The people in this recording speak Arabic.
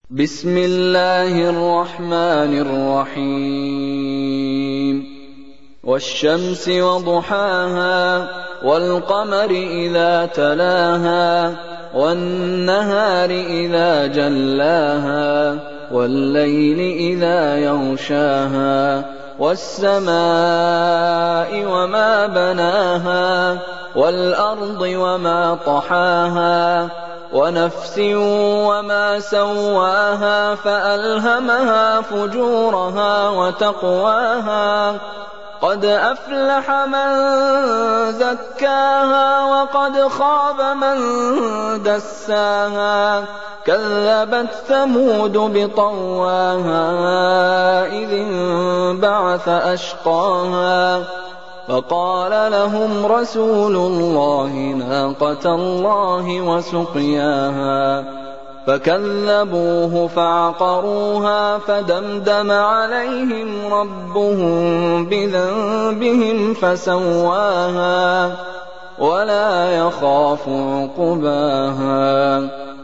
بسم الله الرحمن الرحيم والشمس وضحاها والقمر إذا تلاها والنهار إذا جلاها والليل إذا يغشاها والسماء وما بناها والأرض وما طحاها ونفس وما سواها فألهمها فجورها وتقواها قد أفلح من زكاها وقد خاب من دساها كذبت ثمود بطواها إذ انبعث أشقاها فقال لهم رسول الله ناقة الله وسقياها فكذبوه فعقروها فدمدم عليهم ربهم بذنبهم فسواها ولا يخاف عقباها